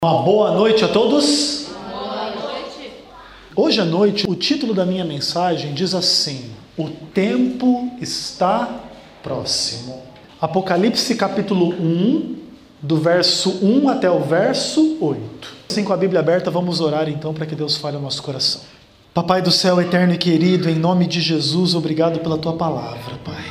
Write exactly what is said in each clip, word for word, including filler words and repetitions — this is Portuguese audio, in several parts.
Uma boa noite a todos. Boa noite. Hoje à noite, o título da minha mensagem diz assim: o tempo está próximo. Apocalipse capítulo um, do verso um até o verso oito. Assim, com a Bíblia aberta, vamos orar então para que Deus fale ao nosso coração. Papai do céu eterno e querido, em nome de Jesus, obrigado pela tua palavra, Pai.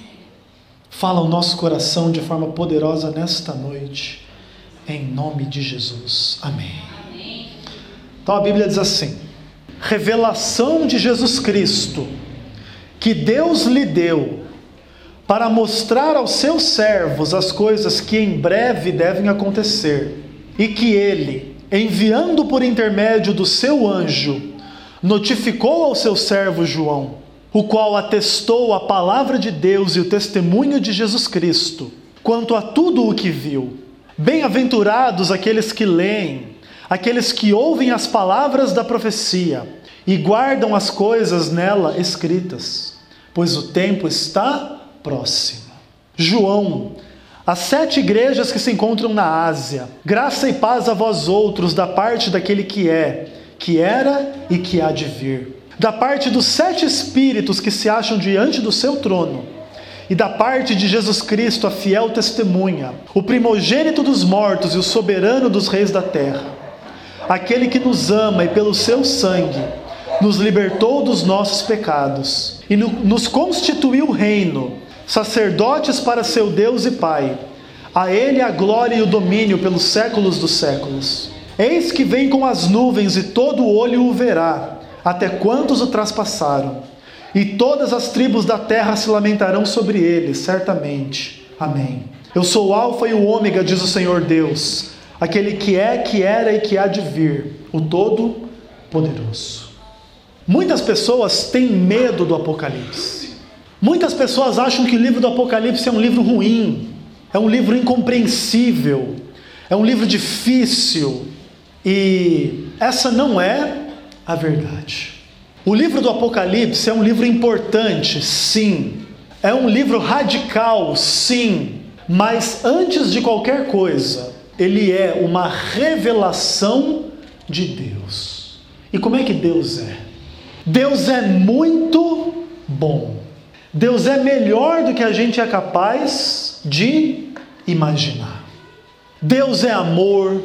Fala ao nosso coração de forma poderosa nesta noite. Em nome de Jesus. Amém. Amém. Então a Bíblia diz assim: revelação de Jesus Cristo, que Deus lhe deu, para mostrar aos seus servos as coisas que em breve devem acontecer, e que ele, enviando por intermédio do seu anjo, notificou ao seu servo João, o qual atestou a palavra de Deus e o testemunho de Jesus Cristo, quanto a tudo o que viu. Bem-aventurados aqueles que leem, aqueles que ouvem as palavras da profecia e guardam as coisas nela escritas, pois o tempo está próximo. João, as sete igrejas que se encontram na Ásia, graça e paz a vós outros da parte daquele que é, que era e que há de vir, da parte dos sete espíritos que se acham diante do seu trono, e da parte de Jesus Cristo, a fiel testemunha, o primogênito dos mortos e o soberano dos reis da terra, aquele que nos ama e pelo seu sangue nos libertou dos nossos pecados e nos constituiu reino, sacerdotes para seu Deus e Pai. A ele a glória e o domínio pelos séculos dos séculos. Eis que vem com as nuvens e todo olho o verá, até quantos o traspassaram. E todas as tribos da terra se lamentarão sobre ele, certamente. Amém. Eu sou o Alfa e o Ômega, diz o Senhor Deus, aquele que é, que era e que há de vir, o Todo-Poderoso. Muitas pessoas têm medo do Apocalipse. Muitas pessoas acham que o livro do Apocalipse é um livro ruim, é um livro incompreensível, é um livro difícil. E essa não é a verdade. O livro do Apocalipse é um livro importante, sim. É um livro radical, sim. Mas antes de qualquer coisa, ele é uma revelação de Deus. E como é que Deus é? Deus é muito bom. Deus é melhor do que a gente é capaz de imaginar. Deus é amor.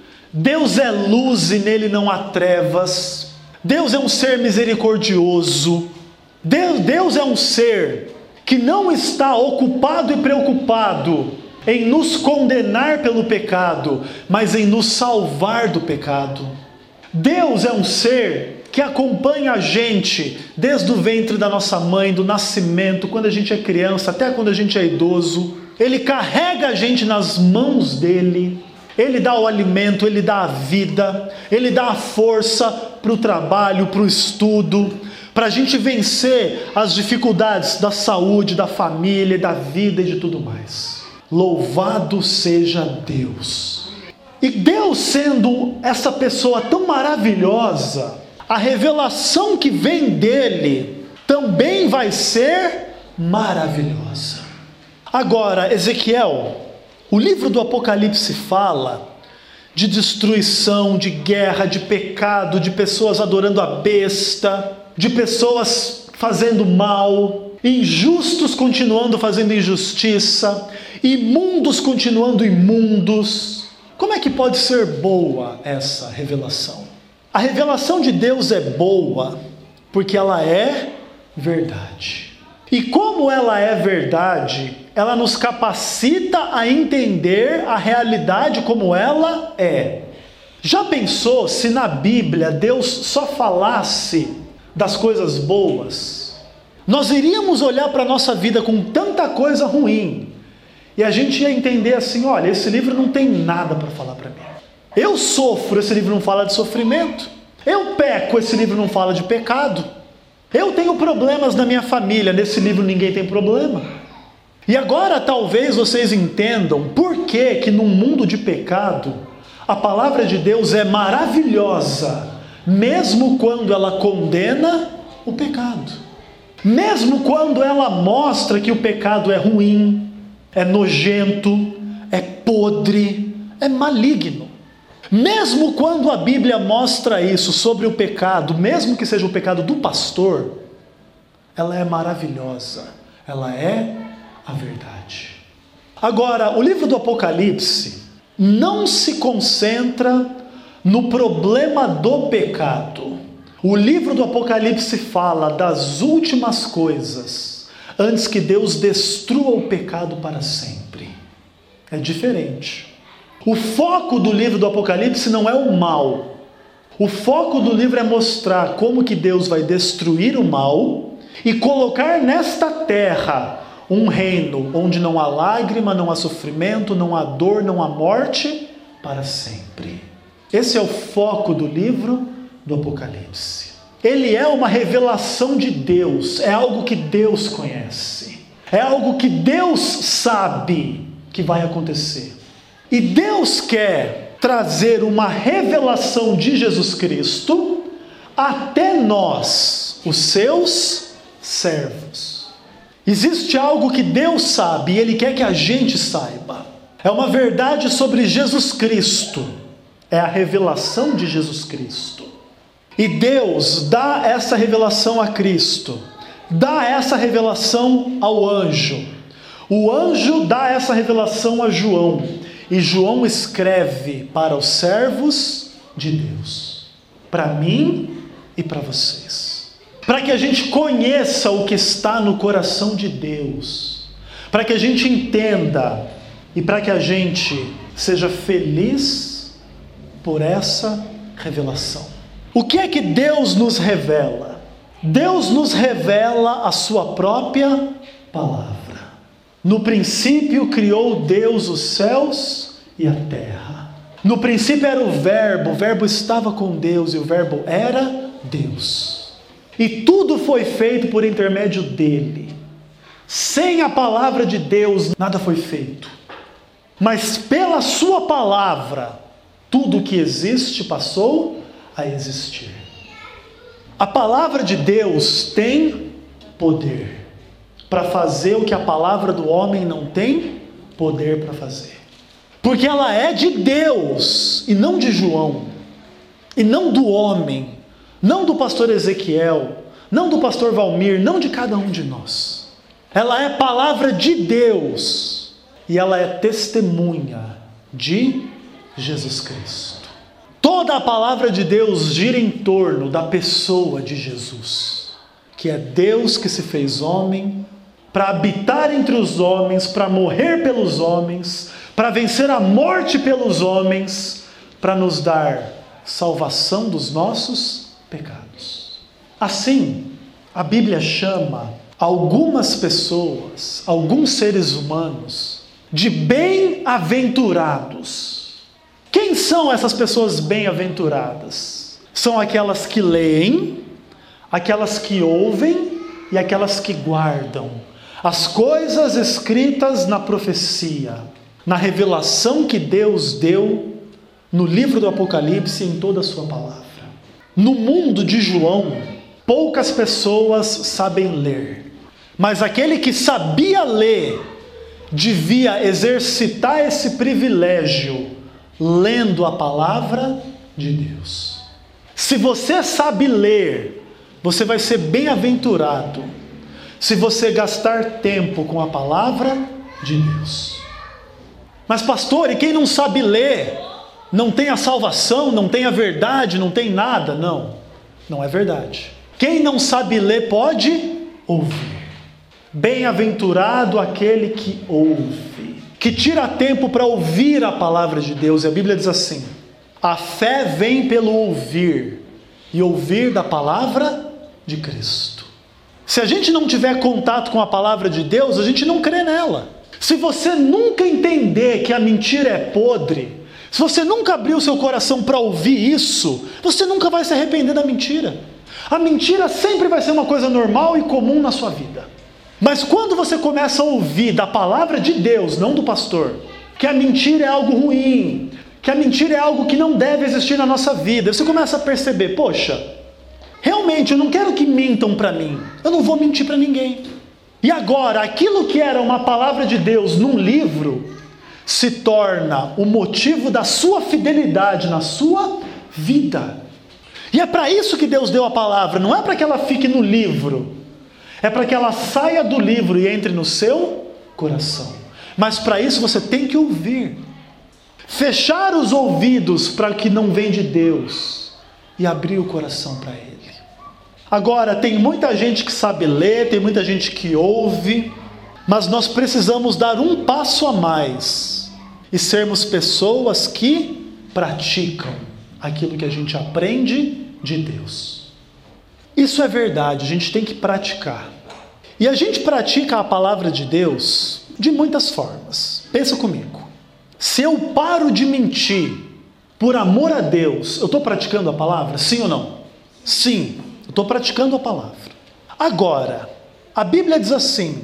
Deus é luz e nele não há trevas. Deus é um ser misericordioso. Deus, Deus é um ser que não está ocupado e preocupado em nos condenar pelo pecado, mas em nos salvar do pecado. Deus é um ser que acompanha a gente desde o ventre da nossa mãe, do nascimento, quando a gente é criança, até quando a gente é idoso. Ele carrega a gente nas mãos dele. Ele dá o alimento, Ele dá a vida, Ele dá a força para o trabalho, para o estudo, para a gente vencer as dificuldades da saúde, da família, da vida e de tudo mais. Louvado seja Deus! E Deus sendo essa pessoa tão maravilhosa, a revelação que vem dele também vai ser maravilhosa. Agora, Ezequiel, o livro do Apocalipse fala de destruição, de guerra, de pecado, de pessoas adorando a besta, de pessoas fazendo mal, injustos continuando fazendo injustiça, imundos continuando imundos. Como é que pode ser boa essa revelação? A revelação de Deus é boa porque ela é verdade. E como ela é verdade, ela nos capacita a entender a realidade como ela é. Já pensou se na Bíblia Deus só falasse das coisas boas? Nós iríamos olhar para a nossa vida com tanta coisa ruim e a gente ia entender assim: olha, esse livro não tem nada para falar para mim. Eu sofro, esse livro não fala de sofrimento. Eu peco, esse livro não fala de pecado. Eu tenho problemas na minha família, nesse livro ninguém tem problema. E agora talvez vocês entendam por que que num mundo de pecado, a palavra de Deus é maravilhosa, mesmo quando ela condena o pecado. Mesmo quando ela mostra que o pecado é ruim, é nojento, é podre, é maligno. Mesmo quando a Bíblia mostra isso sobre o pecado, mesmo que seja o pecado do pastor, ela é maravilhosa, ela é a verdade. Agora, o livro do Apocalipse não se concentra no problema do pecado. O livro do Apocalipse fala das últimas coisas, antes que Deus destrua o pecado para sempre. É diferente. O foco do livro do Apocalipse não é o mal. O foco do livro é mostrar como que Deus vai destruir o mal e colocar nesta terra um reino onde não há lágrima, não há sofrimento, não há dor, não há morte, para sempre. Esse é o foco do livro do Apocalipse. Ele é uma revelação de Deus, é algo que Deus conhece, é algo que Deus sabe que vai acontecer. E Deus quer trazer uma revelação de Jesus Cristo até nós, os seus servos. Existe algo que Deus sabe e Ele quer que a gente saiba. É uma verdade sobre Jesus Cristo. É a revelação de Jesus Cristo. E Deus dá essa revelação a Cristo. Dá essa revelação ao anjo. O anjo dá essa revelação a João. E João escreve para os servos de Deus. Para mim e para vocês. Para que a gente conheça o que está no coração de Deus. Para que a gente entenda. E para que a gente seja feliz por essa revelação. O que é que Deus nos revela? Deus nos revela a sua própria palavra. No princípio criou Deus os céus e a terra. No princípio era o verbo, o verbo estava com Deus e o verbo era Deus. E tudo foi feito por intermédio dele. Sem a palavra de Deus nada foi feito. Mas pela sua palavra, tudo que existe passou a existir. A palavra de Deus tem poder para fazer o que a palavra do homem não tem poder para fazer. Porque ela é de Deus e não de João, e não do homem, não do pastor Ezequiel, não do pastor Valmir, não de cada um de nós. Ela é palavra de Deus e ela é testemunha de Jesus Cristo. Toda a palavra de Deus gira em torno da pessoa de Jesus, que é Deus que se fez homem, para habitar entre os homens, para morrer pelos homens, para vencer a morte pelos homens, para nos dar salvação dos nossos pecados. Assim, a Bíblia chama algumas pessoas, alguns seres humanos, de bem-aventurados. Quem são essas pessoas bem-aventuradas? São aquelas que leem, aquelas que ouvem e aquelas que guardam as coisas escritas na profecia, na revelação que Deus deu no livro do Apocalipse e em toda a sua palavra. No mundo de João, poucas pessoas sabem ler, mas aquele que sabia ler devia exercitar esse privilégio lendo a palavra de Deus. Se você sabe ler, você vai ser bem-aventurado se você gastar tempo com a palavra de Deus. Mas pastor, e quem não sabe ler, não tem a salvação, não tem a verdade, não tem nada? Não, não é verdade. Quem não sabe ler pode ouvir. Bem-aventurado aquele que ouve, que tira tempo para ouvir a palavra de Deus. E a Bíblia diz assim: a fé vem pelo ouvir, e ouvir da palavra de Cristo. Se a gente não tiver contato com a palavra de Deus, a gente não crê nela. Se você nunca entender que a mentira é podre, se você nunca abrir o seu coração para ouvir isso, você nunca vai se arrepender da mentira. A mentira sempre vai ser uma coisa normal e comum na sua vida. Mas quando você começa a ouvir da palavra de Deus, não do pastor, que a mentira é algo ruim, que a mentira é algo que não deve existir na nossa vida, você começa a perceber, poxa, realmente eu não quero que mintam para mim, eu não vou mentir para ninguém. E agora, aquilo que era uma palavra de Deus num livro, se torna o motivo da sua fidelidade na sua vida. E é para isso que Deus deu a palavra, não é para que ela fique no livro, é para que ela saia do livro e entre no seu coração. Mas para isso você tem que ouvir, fechar os ouvidos para o que não vem de Deus e abrir o coração para Ele. Agora, tem muita gente que sabe ler, tem muita gente que ouve, mas nós precisamos dar um passo a mais e sermos pessoas que praticam aquilo que a gente aprende de Deus. Isso é verdade, a gente tem que praticar. E a gente pratica a palavra de Deus de muitas formas. Pensa comigo. Se eu paro de mentir por amor a Deus, eu estou praticando a palavra? Sim ou não? Sim, eu estou praticando a palavra. Agora, a Bíblia diz assim: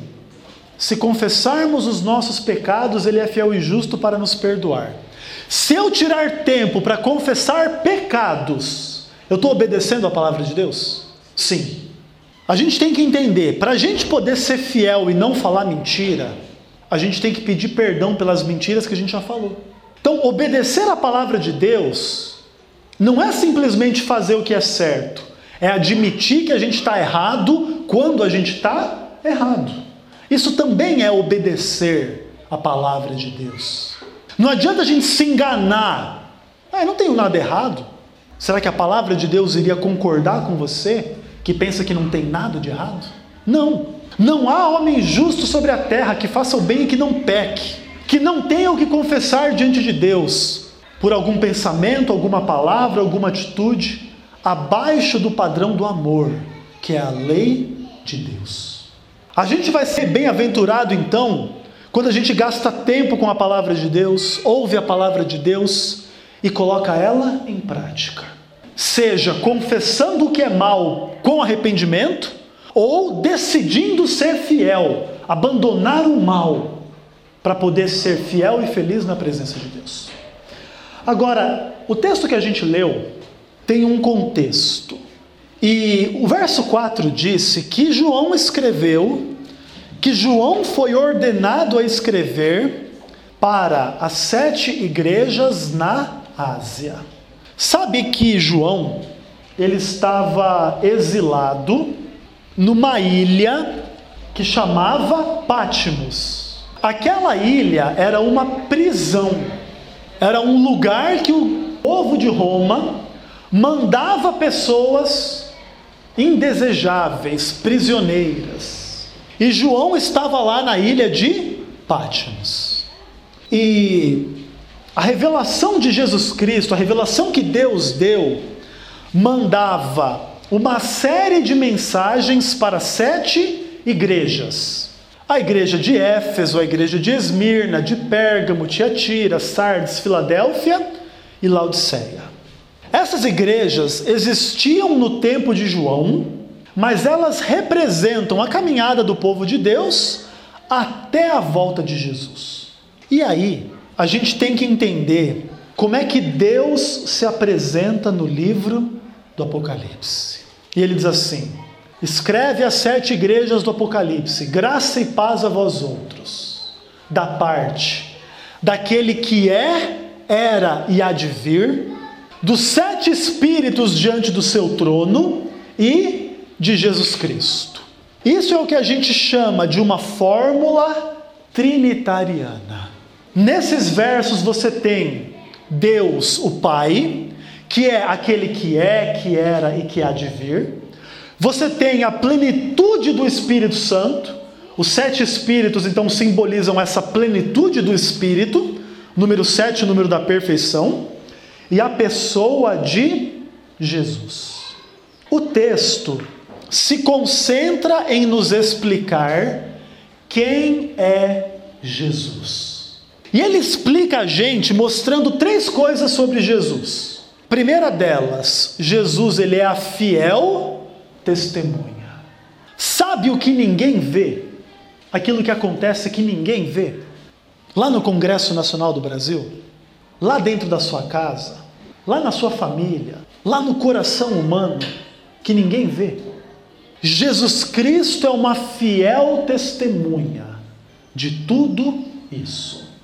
se confessarmos os nossos pecados, Ele é fiel e justo para nos perdoar. Se eu tirar tempo para confessar pecados, eu estou obedecendo a palavra de Deus? Sim. A gente tem que entender, para a gente poder ser fiel e não falar mentira, a gente tem que pedir perdão pelas mentiras que a gente já falou. Então, obedecer a palavra de Deus não é simplesmente fazer o que é certo, é admitir que a gente está errado quando a gente está errado. Isso também é obedecer a palavra de Deus. Não adianta a gente se enganar. Ah, eu não tenho nada errado. Será que a palavra de Deus iria concordar com você, que pensa que não tem nada de errado? Não. Não há homem justo sobre a terra que faça o bem e que não peque, que não tenha o que confessar diante de Deus, por algum pensamento, alguma palavra, alguma atitude, abaixo do padrão do amor, que é a lei de Deus. A gente vai ser bem-aventurado, então, quando a gente gasta tempo com a palavra de Deus, ouve a palavra de Deus e coloca ela em prática. Seja confessando o que é mal com arrependimento, ou decidindo ser fiel, abandonar o mal, para poder ser fiel e feliz na presença de Deus. Agora, o texto que a gente leu tem um contexto. E o verso quatro disse que João escreveu, que João foi ordenado a escrever para as sete igrejas na Ásia. Sabe que João, ele estava exilado numa ilha que chamava Patmos. Aquela ilha era uma prisão, era um lugar que o povo de Roma mandava pessoas indesejáveis, prisioneiras. E João estava lá na ilha de Patmos. E a revelação de Jesus Cristo, a revelação que Deus deu, mandava uma série de mensagens para sete igrejas. A igreja de Éfeso, a igreja de Esmirna, de Pérgamo, Tiatira, Sardes, Filadélfia e Laodiceia. Essas igrejas existiam no tempo de João, mas elas representam a caminhada do povo de Deus até a volta de Jesus. E aí, a gente tem que entender como é que Deus se apresenta no livro do Apocalipse. E ele diz assim: escreve às sete igrejas do Apocalipse, graça e paz a vós outros, da parte daquele que é, era e há de vir, dos sete espíritos diante do seu trono e de Jesus Cristo. Isso é o que a gente chama de uma fórmula trinitariana. Nesses versos você tem Deus, o Pai, que é aquele que é, que era e que há de vir. Você tem a plenitude do Espírito Santo. Os sete Espíritos, então, simbolizam essa plenitude do Espírito. Número sete, o número da perfeição. E a pessoa de Jesus. O texto se concentra em nos explicar quem é Jesus. E ele explica a gente mostrando três coisas sobre Jesus. Primeira delas, Jesus, ele é a fiel testemunha. Sabe o que ninguém vê? Aquilo que acontece que ninguém vê? Lá no Congresso Nacional do Brasil, lá dentro da sua casa, lá na sua família, lá no coração humano, que ninguém vê. Jesus Cristo é uma fiel testemunha de tudo isso.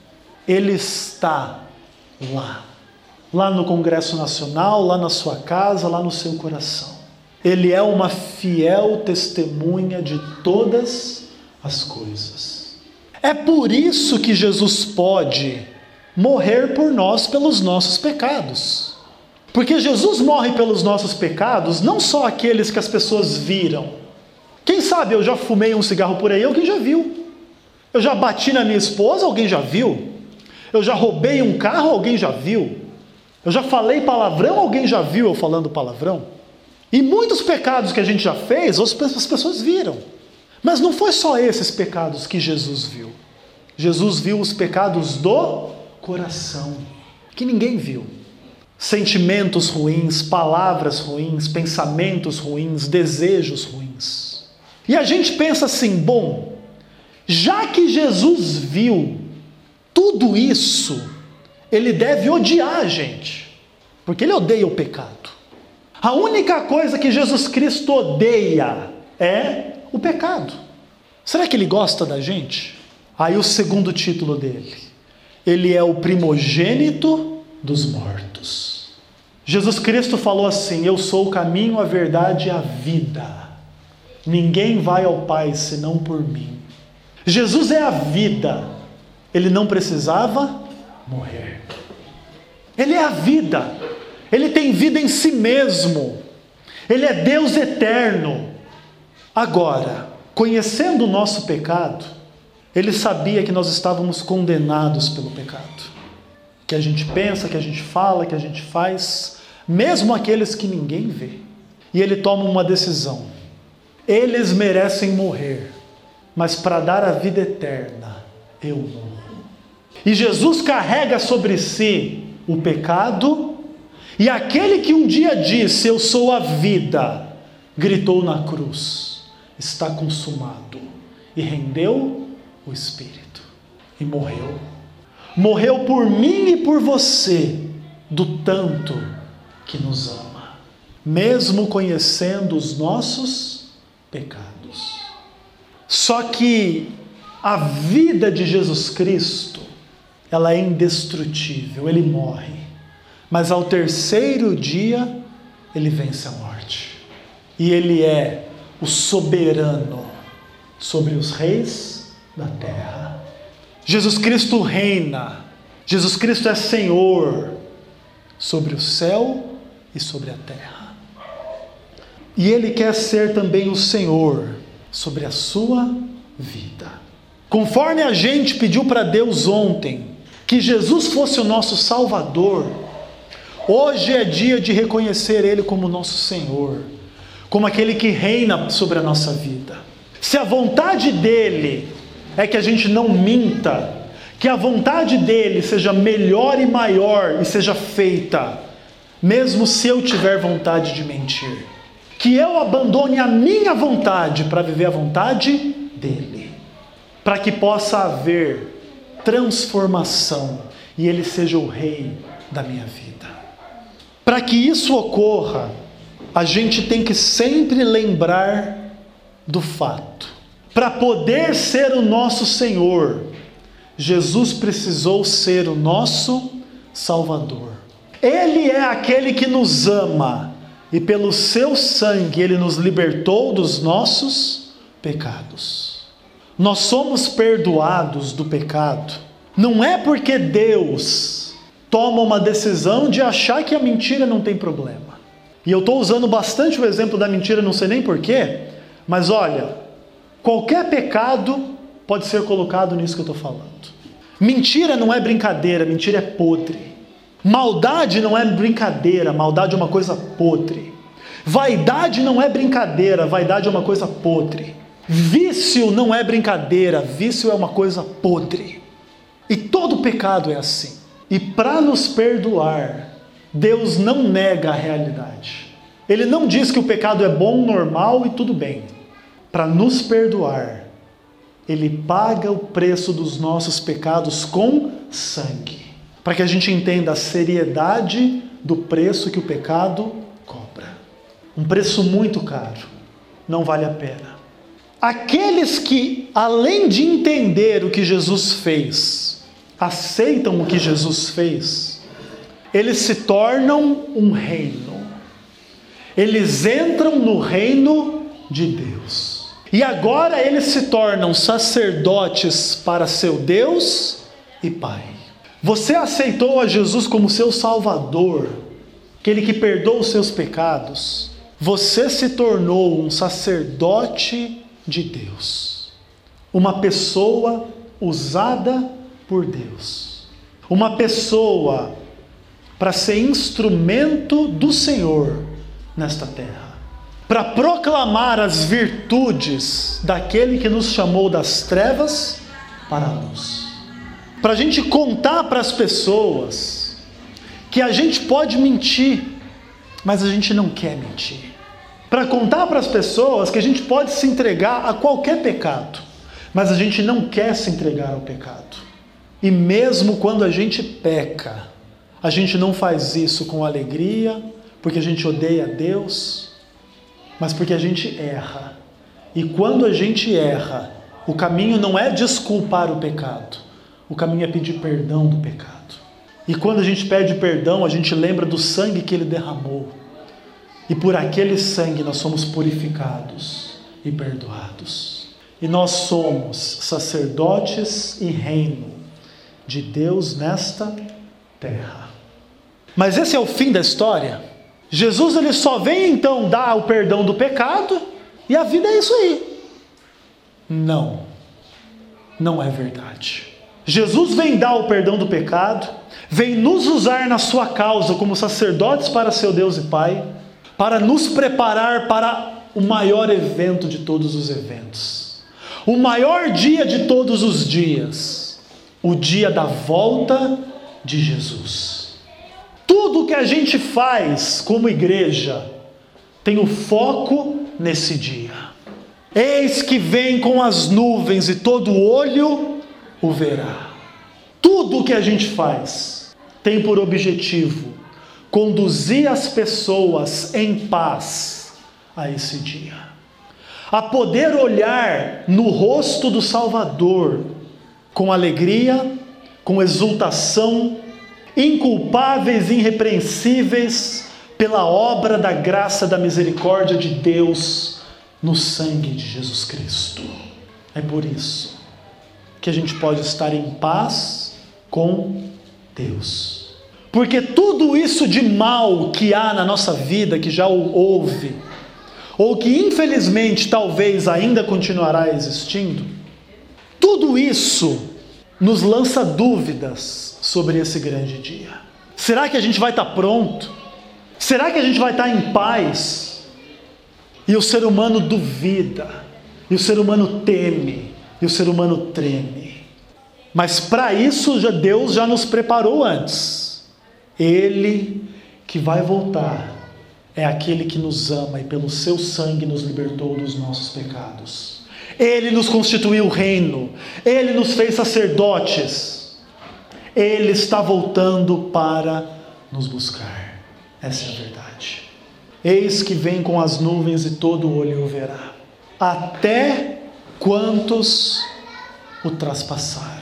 Ele está lá. Lá no Congresso Nacional, lá na sua casa, lá no seu coração. Ele é uma fiel testemunha de todas as coisas. É por isso que Jesus pode morrer por nós pelos nossos pecados. Porque Jesus morre pelos nossos pecados, não só aqueles que as pessoas viram. Quem sabe eu já fumei um cigarro por aí, alguém já viu. Eu já bati na minha esposa, alguém já viu. Eu já roubei um carro, alguém já viu. Eu já falei palavrão, alguém já viu eu falando palavrão. E muitos pecados que a gente já fez, as pessoas viram. Mas não foi só esses pecados que Jesus viu. Jesus viu os pecados do coração, que ninguém viu. Sentimentos ruins, palavras ruins, pensamentos ruins, desejos ruins. E a gente pensa assim, bom, já que Jesus viu tudo isso, ele deve odiar a gente, porque ele odeia o pecado. A única coisa que Jesus Cristo odeia é o pecado. Será que ele gosta da gente? Aí o segundo título dele, ele é o primogênito dos mortos. Jesus Cristo falou assim, eu sou o caminho, a verdade e a vida. Ninguém vai ao Pai senão por mim. Jesus é a vida. Ele não precisava morrer. Ele é a vida. Ele tem vida em si mesmo. Ele é Deus eterno. Agora, conhecendo o nosso pecado, ele sabia que nós estávamos condenados pelo pecado. Que a gente pensa, que a gente fala, que a gente faz, mesmo aqueles que ninguém vê. E ele toma uma decisão. Eles merecem morrer, mas para dar a vida eterna, eu morro. E Jesus carrega sobre si o pecado, e aquele que um dia disse, eu sou a vida, gritou na cruz, está consumado, e rendeu o Espírito, e morreu. Morreu por mim e por você, do tanto que nos ama, mesmo conhecendo os nossos pecados. Só que a vida de Jesus Cristo, ela é indestrutível, ele morre, mas ao terceiro dia ele vence a morte, e ele é o soberano sobre os reis da terra. Jesus Cristo reina, Jesus Cristo é Senhor sobre o céu e sobre a terra, e ele quer ser também o Senhor sobre a sua vida. Conforme a gente pediu para Deus ontem que Jesus fosse o nosso Salvador, hoje é dia de reconhecer Ele como nosso Senhor, como aquele que reina sobre a nossa vida. Se a vontade dEle é que a gente não minta, que a vontade dEle seja melhor e maior e seja feita, mesmo se eu tiver vontade de mentir, que eu abandone a minha vontade para viver a vontade dEle, para que possa haver transformação e Ele seja o Rei da minha vida. Para que isso ocorra, a gente tem que sempre lembrar do fato. Para poder ser o nosso Senhor, Jesus precisou ser o nosso Salvador. Ele é aquele que nos ama e pelo seu sangue Ele nos libertou dos nossos pecados. Nós somos perdoados do pecado. Não é porque Deus toma uma decisão de achar que a mentira não tem problema. E eu estou usando bastante o exemplo da mentira, não sei nem porquê, mas olha, qualquer pecado pode ser colocado nisso que eu estou falando. Mentira não é brincadeira, mentira é podre. Maldade não é brincadeira, maldade é uma coisa podre. Vaidade não é brincadeira, vaidade é uma coisa podre. Vício não é brincadeira, vício é uma coisa podre. E todo pecado é assim. E para nos perdoar, Deus não nega a realidade. Ele não diz que o pecado é bom, normal e tudo bem. Para nos perdoar, Ele paga o preço dos nossos pecados com sangue. Para que a gente entenda a seriedade do preço que o pecado cobra. Um preço muito caro. Não vale a pena. Aqueles que, além de entender o que Jesus fez, aceitam o que Jesus fez, eles se tornam um reino. Eles entram no reino de Deus. E agora eles se tornam sacerdotes para seu Deus e Pai. Você aceitou a Jesus como seu Salvador, aquele que perdoa os seus pecados. Você se tornou um sacerdote de Deus. Uma pessoa usada por Deus. Uma pessoa para ser instrumento do Senhor nesta terra. Para proclamar as virtudes daquele que nos chamou das trevas para a luz. Para a gente contar para as pessoas que a gente pode mentir, mas a gente não quer mentir. Para contar para as pessoas que a gente pode se entregar a qualquer pecado, mas a gente não quer se entregar ao pecado. E mesmo quando a gente peca, a gente não faz isso com alegria, porque a gente odeia Deus, mas porque a gente erra. E quando a gente erra, o caminho não é desculpar o pecado, o caminho é pedir perdão do pecado. E quando a gente pede perdão, a gente lembra do sangue que Ele derramou. E por aquele sangue nós somos purificados e perdoados. E nós somos sacerdotes e reino de Deus nesta terra. Mas esse é o fim da história? Jesus ele só vem então dar o perdão do pecado e a vida é isso aí. Não, não é verdade. Jesus vem dar o perdão do pecado, vem nos usar na sua causa como sacerdotes para seu Deus e Pai, para nos preparar para o maior evento de todos os eventos, o maior dia de todos os dias, o dia da volta de Jesus. Tudo que a gente faz como igreja tem o foco nesse dia. Eis que vem com as nuvens e todo olho o verá. Tudo que a gente faz tem por objetivo conduzir as pessoas em paz a esse dia, a poder olhar no rosto do Salvador com alegria, com exultação, inculpáveis e irrepreensíveis pela obra da graça da misericórdia de Deus no sangue de Jesus Cristo. É por isso que a gente pode estar em paz com Deus. Porque tudo isso de mal que há na nossa vida, que já houve, ou que infelizmente talvez ainda continuará existindo, tudo isso nos lança dúvidas sobre esse grande dia. Será que a gente vai estar pronto? Será que a gente vai estar em paz? E o ser humano duvida, e o ser humano teme, e o ser humano treme. Mas para isso já Deus já nos preparou antes. Ele que vai voltar é aquele que nos ama e pelo seu sangue nos libertou dos nossos pecados. Ele nos constituiu reino, Ele nos fez sacerdotes. Ele está voltando para nos buscar. Essa é a verdade. Eis que vem com as nuvens e todo olho o verá. Até quantos o traspassaram.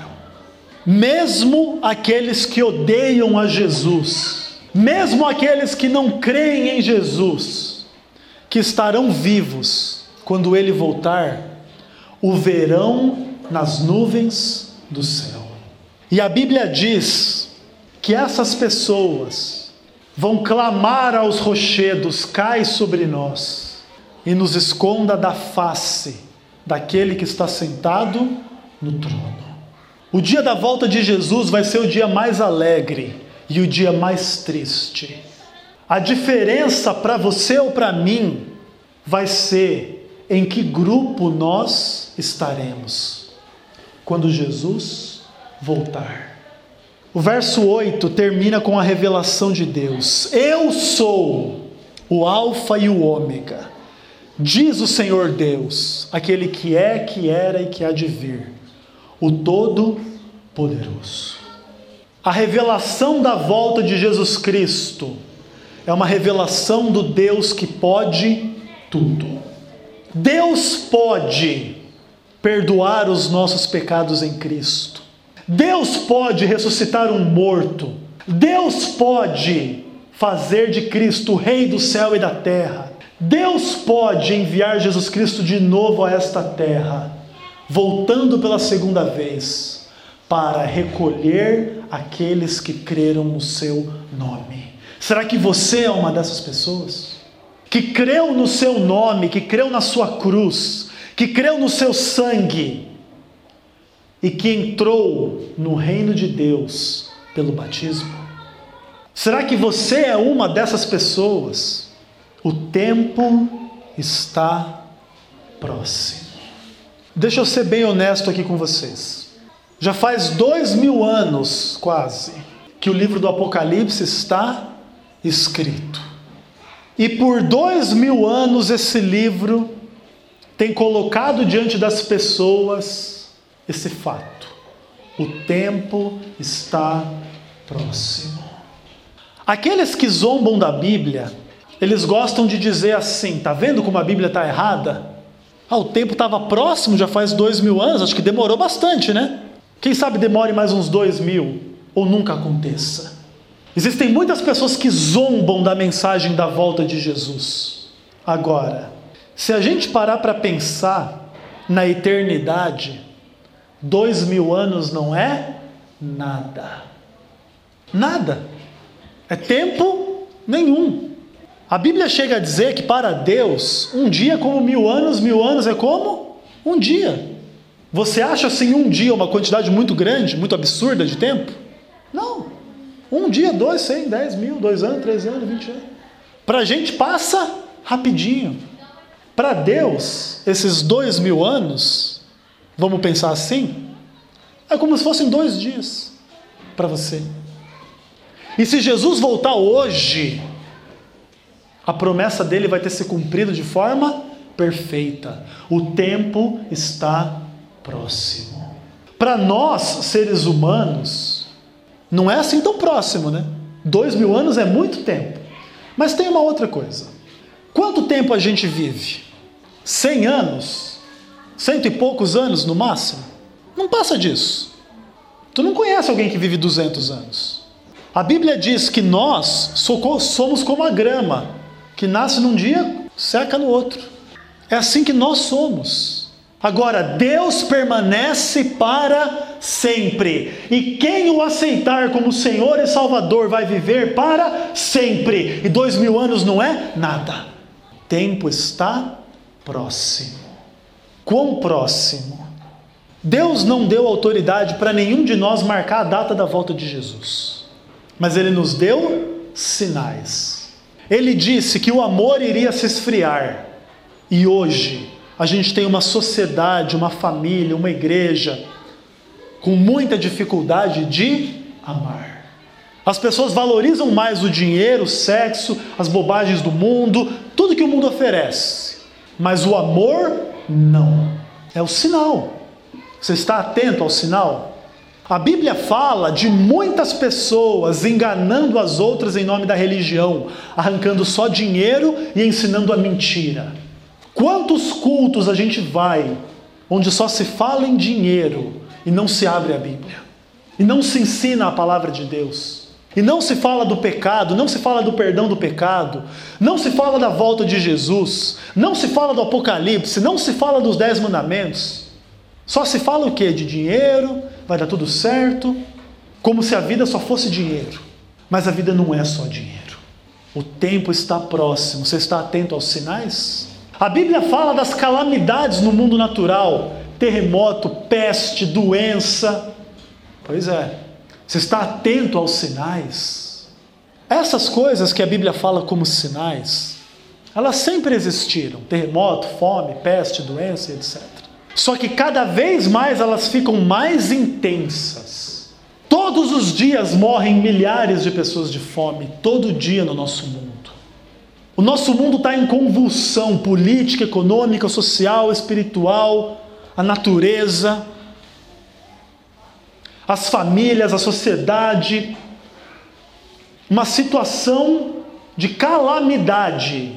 Mesmo aqueles que odeiam a Jesus, mesmo aqueles que não creem em Jesus, que estarão vivos quando Ele voltar, o verão nas nuvens do céu. E a Bíblia diz que essas pessoas vão clamar aos rochedos: cai sobre nós e nos esconda da face daquele que está sentado no trono. O dia da volta de Jesus vai ser o dia mais alegre e o dia mais triste. A diferença para você ou para mim vai ser em que grupo nós estaremos quando Jesus voltar. O verso oito termina com a revelação de Deus: eu sou o Alfa e o Ômega, diz o Senhor Deus, aquele que é, que era e que há de vir, o Todo-Poderoso. A revelação da volta de Jesus Cristo é uma revelação do Deus que pode tudo. Deus pode perdoar os nossos pecados em Cristo. Deus pode ressuscitar um morto. Deus pode fazer de Cristo o Rei do céu e da terra. Deus pode enviar Jesus Cristo de novo a esta terra, voltando pela segunda vez, para recolher aqueles que creram no seu nome. Será que você é uma dessas pessoas? Que creu no seu nome, que creu na sua cruz, que creu no seu sangue e que entrou no reino de Deus pelo batismo? Será que você é uma dessas pessoas? O tempo está próximo. Deixa eu ser bem honesto aqui com vocês. Já faz dois mil anos, quase, que o livro do Apocalipse está escrito. E por dois mil anos esse livro tem colocado diante das pessoas esse fato. O tempo está próximo. Aqueles que zombam da Bíblia, eles gostam de dizer assim: tá vendo como a Bíblia está errada? Ah, o tempo estava próximo, já faz dois mil anos, acho que demorou bastante, né? Quem sabe demore mais uns dois mil, ou nunca aconteça. Existem muitas pessoas que zombam da mensagem da volta de Jesus. Agora, se a gente parar para pensar na eternidade, dois mil anos não é nada. Nada. É tempo nenhum. A Bíblia chega a dizer que para Deus, um dia é como mil anos, mil anos é como um dia. Você acha assim um dia uma quantidade muito grande, muito absurda de tempo? Não. Um dia, dois, cem, dez mil, dois anos, três anos, vinte anos. Para a gente passa rapidinho. Para Deus, esses dois mil anos, vamos pensar assim, é como se fossem dois dias para você. E se Jesus voltar hoje, a promessa dele vai ter se cumprido de forma perfeita. O tempo está próximo. Para nós, seres humanos, não é assim tão próximo, né? Dois mil anos é muito tempo. Mas tem uma outra coisa. Quanto tempo a gente vive? Cem anos? Cento e poucos anos no máximo? Não passa disso. Tu não conhece alguém que vive duzentos anos. A Bíblia diz que nós somos como a grama, que nasce num dia, seca no outro. É assim que nós somos. Agora, Deus permanece para sempre. E quem o aceitar como Senhor e Salvador vai viver para sempre. E dois mil anos não é nada. O tempo está próximo. Quão próximo? Deus não deu autoridade para nenhum de nós marcar a data da volta de Jesus. Mas Ele nos deu sinais. Ele disse que o amor iria se esfriar. E hoje a gente tem uma sociedade, uma família, uma igreja com muita dificuldade de amar. As pessoas valorizam mais o dinheiro, o sexo, as bobagens do mundo, tudo que o mundo oferece. Mas o amor, não. É o sinal. Você está atento ao sinal? A Bíblia fala de muitas pessoas enganando as outras em nome da religião, arrancando só dinheiro e ensinando a mentira. Quantos cultos a gente vai onde só se fala em dinheiro e não se abre a Bíblia? E não se ensina a palavra de Deus? E não se fala do pecado, não se fala do perdão do pecado, não se fala da volta de Jesus, não se fala do Apocalipse, não se fala dos dez mandamentos? Só se fala o quê? De dinheiro, vai dar tudo certo, como se a vida só fosse dinheiro. Mas a vida não é só dinheiro. O tempo está próximo. Você está atento aos sinais? A Bíblia fala das calamidades no mundo natural. Terremoto, peste, doença. Pois é. Você está atento aos sinais? Essas coisas que a Bíblia fala como sinais, elas sempre existiram. Terremoto, fome, peste, doença, etcétera. Só que cada vez mais elas ficam mais intensas. Todos os dias morrem milhares de pessoas de fome, todo dia no nosso mundo. O nosso mundo está em convulsão política, econômica, social, espiritual, a natureza, as famílias, a sociedade. Uma situação de calamidade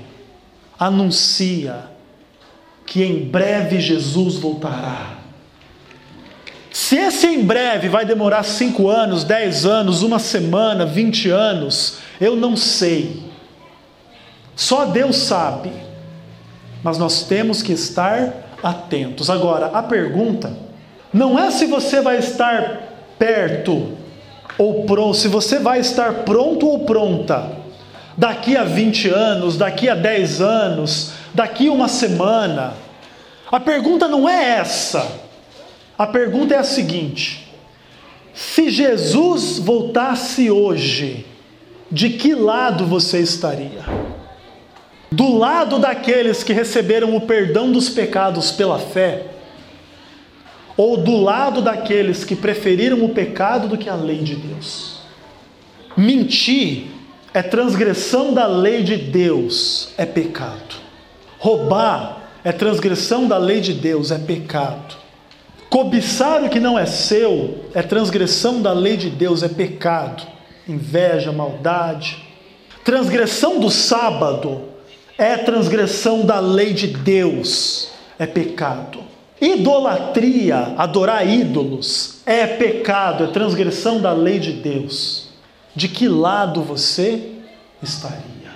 anuncia que em breve Jesus voltará. Se esse em breve vai demorar cinco anos, dez anos, uma semana, vinte anos, eu não sei. Só Deus sabe. Mas nós temos que estar atentos. Agora, a pergunta não é se você vai estar perto ou pronto, se você vai estar pronto ou pronta daqui a vinte anos, daqui a dez anos, daqui a uma semana. A pergunta não é essa. A pergunta é a seguinte: se Jesus voltasse hoje, de que lado você estaria? Do lado daqueles que receberam o perdão dos pecados pela fé? Ou do lado daqueles que preferiram o pecado do que a lei de Deus? Mentir é transgressão da lei de Deus, é pecado. Roubar é transgressão da lei de Deus, é pecado. Cobiçar o que não é seu é transgressão da lei de Deus, é pecado. Inveja, maldade. Transgressão do sábado é transgressão da lei de Deus, é pecado. Idolatria, adorar ídolos, é pecado, é transgressão da lei de Deus. De que lado você estaria?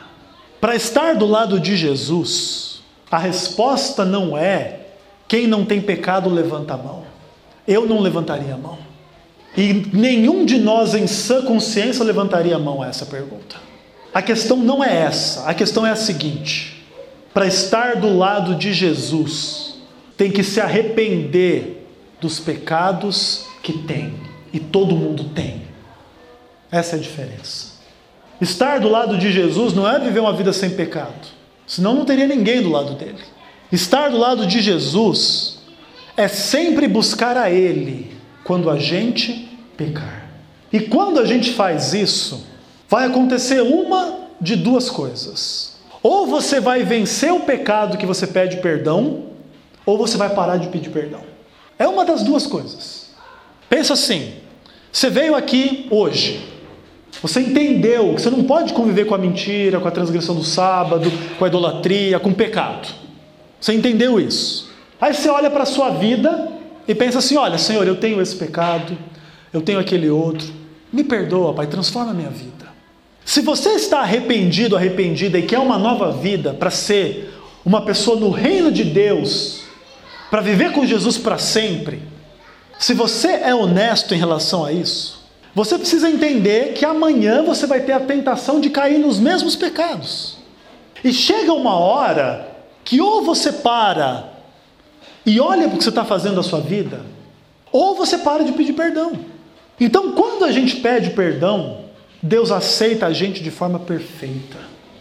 Para estar do lado de Jesus, a resposta não é: quem não tem pecado levanta a mão. Eu não levantaria a mão. E nenhum de nós em sã consciência levantaria a mão a essa pergunta. A questão não é essa. A questão é a seguinte: para estar do lado de Jesus, tem que se arrepender dos pecados que tem. E todo mundo tem. Essa é a diferença. Estar do lado de Jesus não é viver uma vida sem pecado. Senão não teria ninguém do lado dele. Estar do lado de Jesus é sempre buscar a Ele quando a gente pecar. E quando a gente faz isso, vai acontecer uma de duas coisas. Ou você vai vencer o pecado que você pede perdão, ou você vai parar de pedir perdão. É uma das duas coisas. Pensa assim: você veio aqui hoje, você entendeu que você não pode conviver com a mentira, com a transgressão do sábado, com a idolatria, com o pecado. Você entendeu isso. Aí você olha para a sua vida e pensa assim: olha, Senhor, eu tenho esse pecado, eu tenho aquele outro. Me perdoa, Pai, transforma a minha vida. Se você está arrependido, arrependida e quer uma nova vida para ser uma pessoa no reino de Deus, para viver com Jesus para sempre, se você é honesto em relação a isso, você precisa entender que amanhã você vai ter a tentação de cair nos mesmos pecados. E chega uma hora que ou você para e olha para o que você está fazendo da sua vida, ou você para de pedir perdão. Então, quando a gente pede perdão, Deus aceita a gente de forma perfeita.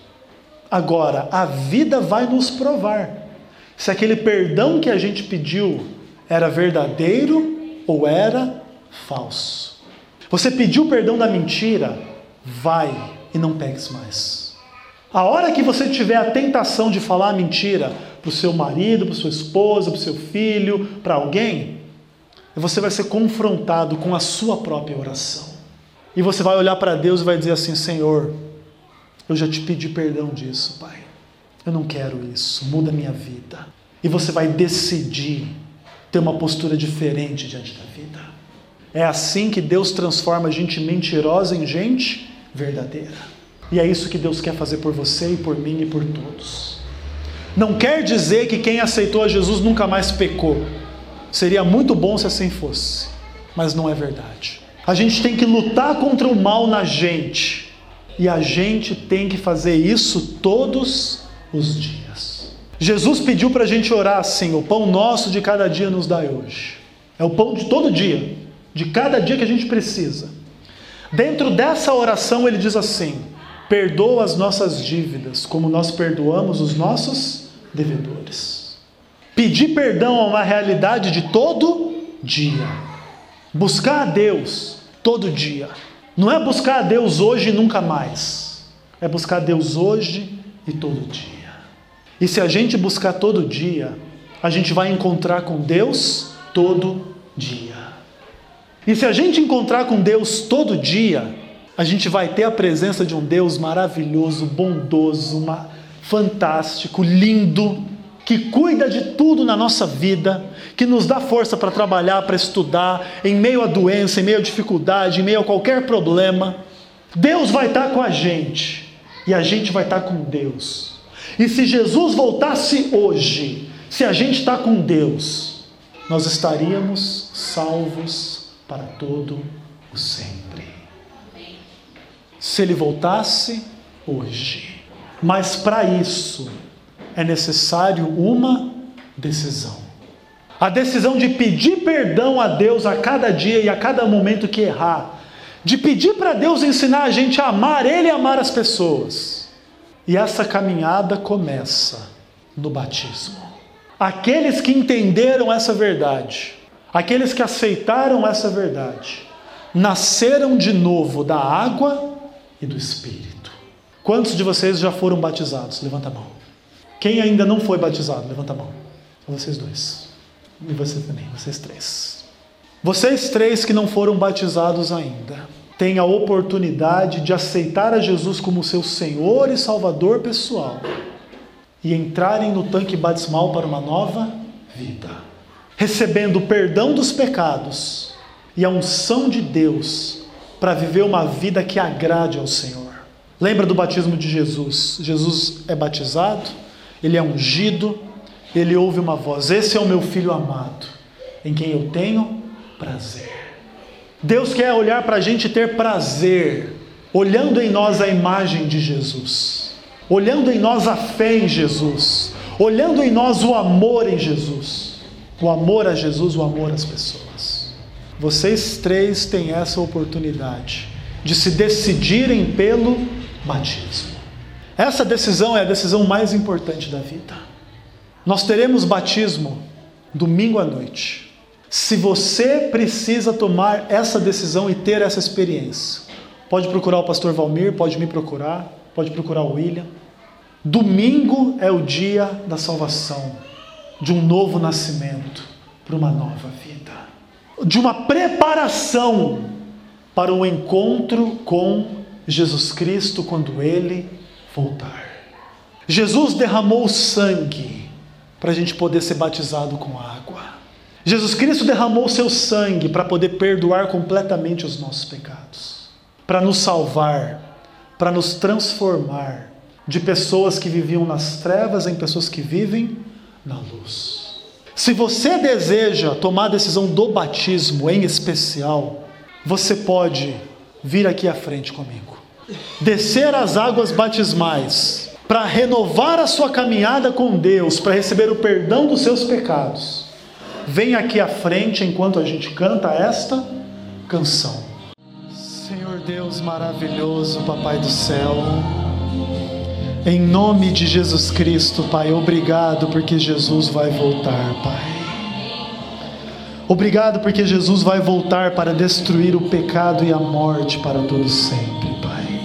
Agora, a vida vai nos provar se aquele perdão que a gente pediu era verdadeiro ou era falso. Você pediu perdão da mentira, vai e não peques mais. A hora que você tiver a tentação de falar a mentira para o seu marido, para sua esposa, para o seu filho, para alguém, você vai ser confrontado com a sua própria oração. E você vai olhar para Deus e vai dizer assim: Senhor, eu já te pedi perdão disso, Pai. Eu não quero isso, muda a minha vida. E você vai decidir ter uma postura diferente diante da vida. É assim que Deus transforma gente mentirosa em gente verdadeira. E é isso que Deus quer fazer por você e por mim e por todos. Não quer dizer que quem aceitou a Jesus nunca mais pecou. Seria muito bom se assim fosse, mas não é verdade. A gente tem que lutar contra o mal na gente, e a gente tem que fazer isso todos os dias. Jesus pediu para a gente orar assim: o pão nosso de cada dia nos dai hoje. É o pão de todo dia, de cada dia que a gente precisa. Dentro dessa oração ele diz assim: perdoa as nossas dívidas, como nós perdoamos os nossos devedores. Pedir perdão é uma realidade de todo dia. Buscar a Deus todo dia. Não é buscar a Deus hoje e nunca mais. É buscar a Deus hoje e todo dia. E se a gente buscar todo dia, a gente vai encontrar com Deus todo dia. E se a gente encontrar com Deus todo dia, a gente vai ter a presença de um Deus maravilhoso, bondoso, uma, fantástico, lindo. que cuida de tudo na nossa vida, que nos dá força para trabalhar, para estudar, em meio à doença, em meio à dificuldade, em meio a qualquer problema. Deus vai estar com a gente e a gente vai estar com Deus. E se Jesus voltasse hoje, se a gente está com Deus, nós estaríamos salvos para todo o sempre. Se Ele voltasse hoje. Mas para isso é necessário uma decisão. A decisão de pedir perdão a Deus a cada dia e a cada momento que errar. De pedir para Deus ensinar a gente a amar Ele e amar as pessoas. E essa caminhada começa no batismo. Aqueles que entenderam essa verdade, aqueles que aceitaram essa verdade, nasceram de novo da água e do Espírito. Quantos de vocês já foram batizados? Levanta a mão. Quem ainda não foi batizado? Levanta a mão. Vocês dois. E você também, vocês três. Vocês três que não foram batizados ainda, têm a oportunidade de aceitar a Jesus como seu Senhor e Salvador pessoal e entrarem no tanque batismal para uma nova vida, recebendo o perdão dos pecados e a unção de Deus para viver uma vida que agrade ao Senhor. Lembra do batismo de Jesus? Jesus é batizado, ele é ungido, ele ouve uma voz: esse é o meu filho amado, em quem eu tenho prazer. Deus quer olhar para a gente e ter prazer, olhando em nós a imagem de Jesus, olhando em nós a fé em Jesus, olhando em nós o amor em Jesus, o amor a Jesus, o amor às pessoas. Vocês três têm essa oportunidade de se decidirem pelo batismo. Essa decisão é a decisão mais importante da vida. Nós teremos batismo domingo à noite. Se você precisa tomar essa decisão e ter essa experiência, pode procurar o pastor Valmir, pode me procurar, pode procurar o William. Domingo é o dia da salvação, de um novo nascimento para uma nova vida, de uma preparação para o encontro com Jesus Cristo quando Ele voltar. Jesus derramou sangue para a gente poder ser batizado com água. Jesus Cristo derramou seu sangue para poder perdoar completamente os nossos pecados, para nos salvar, para nos transformar de pessoas que viviam nas trevas em pessoas que vivem na luz. Se você deseja tomar a decisão do batismo em especial, você pode vir aqui à frente comigo, descer as águas batismais para renovar a sua caminhada com Deus, para receber o perdão dos seus pecados. Vem aqui à frente enquanto a gente canta esta canção. Senhor Deus maravilhoso, Papai do céu, em nome de Jesus Cristo, Pai, obrigado porque Jesus vai voltar, Pai. Obrigado porque Jesus vai voltar para destruir o pecado e a morte para todo sempre, Pai.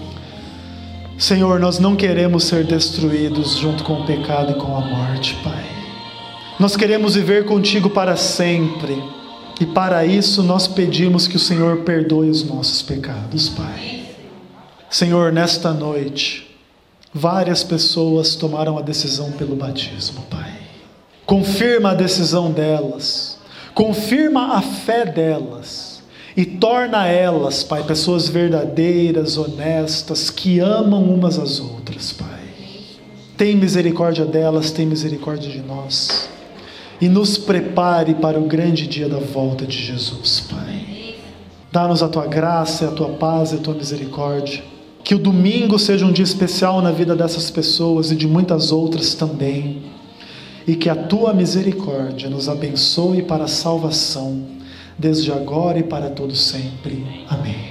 Senhor, nós não queremos ser destruídos junto com o pecado e com a morte, Pai. Nós queremos viver contigo para sempre. E para isso nós pedimos que o Senhor perdoe os nossos pecados, Pai. Senhor, nesta noite, várias pessoas tomaram a decisão pelo batismo, Pai. Confirma a decisão delas. Confirma a fé delas. E torna elas, Pai, pessoas verdadeiras, honestas, que amam umas às outras, Pai. Tem misericórdia delas, tem misericórdia de nós. E nos prepare para o grande dia da volta de Jesus, Pai. Dá-nos a Tua graça, a Tua paz e a Tua misericórdia. Que o domingo seja um dia especial na vida dessas pessoas e de muitas outras também. E que a Tua misericórdia nos abençoe para a salvação, desde agora e para todo sempre. Amém.